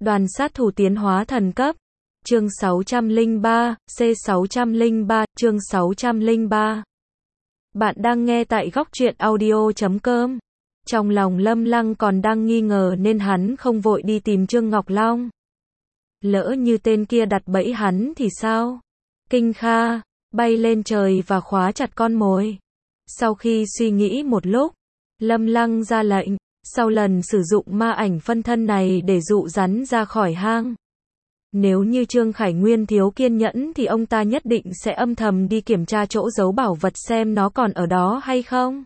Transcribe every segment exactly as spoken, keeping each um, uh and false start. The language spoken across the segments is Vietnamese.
Đoàn sát thủ tiến hóa thần cấp. Chương sáu trăm lẻ ba, C sáu trăm lẻ ba, chương sáu trăm lẻ ba. Bạn đang nghe tại góc truyện audio chấm com. Trong lòng Lâm Lăng còn đang nghi ngờ nên hắn không vội đi tìm Trương Ngọc Long. Lỡ như tên kia đặt bẫy hắn thì sao? Kinh Kha bay lên trời và khóa chặt con mồi. Sau khi suy nghĩ một lúc, Lâm Lăng ra lệnh, sau lần sử dụng ma ảnh phân thân này để dụ rắn ra khỏi hang. Nếu như Trương Khải Nguyên thiếu kiên nhẫn thì ông ta nhất định sẽ âm thầm đi kiểm tra chỗ giấu bảo vật xem nó còn ở đó hay không.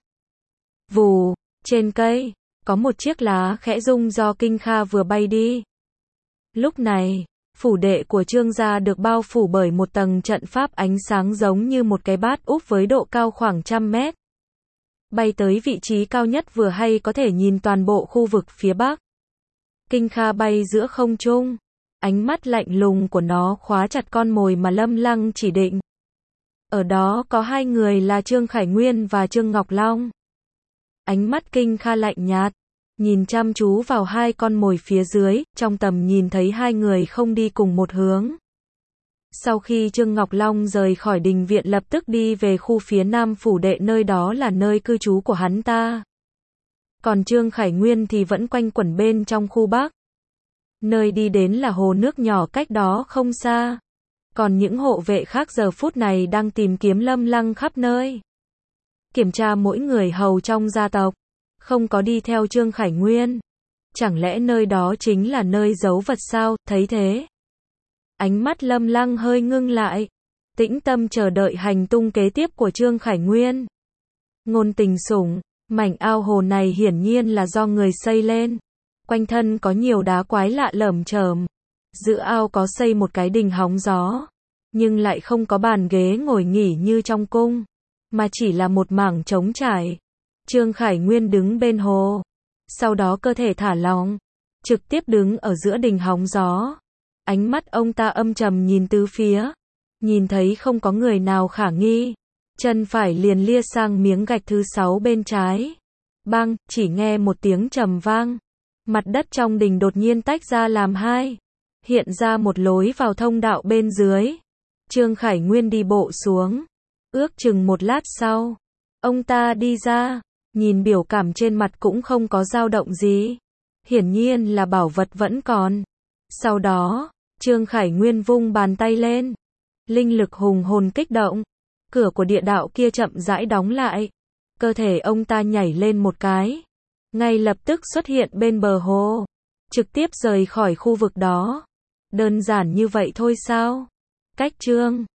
Vù, trên cây, có một chiếc lá khẽ rung do Kinh Kha vừa bay đi. Lúc này, phủ đệ của Trương gia được bao phủ bởi một tầng trận pháp ánh sáng giống như một cái bát úp với độ cao khoảng trăm mét. Bay tới vị trí cao nhất vừa hay có thể nhìn toàn bộ khu vực phía bắc. Kinh Kha bay giữa không trung. Ánh mắt lạnh lùng của nó khóa chặt con mồi mà Lâm Lăng chỉ định. Ở đó có hai người là Trương Khải Nguyên và Trương Ngọc Long. Ánh mắt Kinh Kha lạnh nhạt, nhìn chăm chú vào hai con mồi phía dưới, trong tầm nhìn thấy hai người không đi cùng một hướng. Sau khi Trương Ngọc Long rời khỏi đình viện lập tức đi về khu phía nam phủ đệ, nơi đó là nơi cư trú của hắn ta. Còn Trương Khải Nguyên thì vẫn quanh quẩn bên trong khu bắc. Nơi đi đến là hồ nước nhỏ cách đó không xa. Còn những hộ vệ khác giờ phút này đang tìm kiếm Lâm Lăng khắp nơi. Kiểm tra mỗi người hầu trong gia tộc. Không có đi theo Trương Khải Nguyên. Chẳng lẽ nơi đó chính là nơi giấu vật sao? Thấy thế, ánh mắt Lâm Lăng hơi ngưng lại. Tĩnh tâm chờ đợi hành tung kế tiếp của Trương Khải Nguyên. Ngôn Tình Sủng, mảnh ao hồ này hiển nhiên là do người xây lên. Quanh thân có nhiều đá quái lạ lởm chởm. Giữa ao có xây một cái đình hóng gió. Nhưng lại không có bàn ghế ngồi nghỉ như trong cung. Mà chỉ là một mảng trống trải. Trương Khải Nguyên đứng bên hồ. Sau đó cơ thể thả lỏng. Trực tiếp đứng ở giữa đình hóng gió. Ánh mắt ông ta âm trầm nhìn tứ phía. Nhìn thấy không có người nào khả nghi. Chân phải liền lia sang miếng gạch thứ sáu bên trái. Bang, chỉ nghe một tiếng trầm vang. Mặt đất trong đình đột nhiên tách ra làm hai. Hiện ra một lối vào thông đạo bên dưới. Trương Khải Nguyên đi bộ xuống. Ước chừng một lát sau, ông ta đi ra. Nhìn biểu cảm trên mặt cũng không có dao động gì. Hiển nhiên là bảo vật vẫn còn. Sau đó, Trương Khải Nguyên vung bàn tay lên. Linh lực hùng hồn kích động. Cửa của địa đạo kia chậm rãi đóng lại. Cơ thể ông ta nhảy lên một cái. Ngay lập tức xuất hiện bên bờ hồ. Trực tiếp rời khỏi khu vực đó. Đơn giản như vậy thôi sao? Cách Trương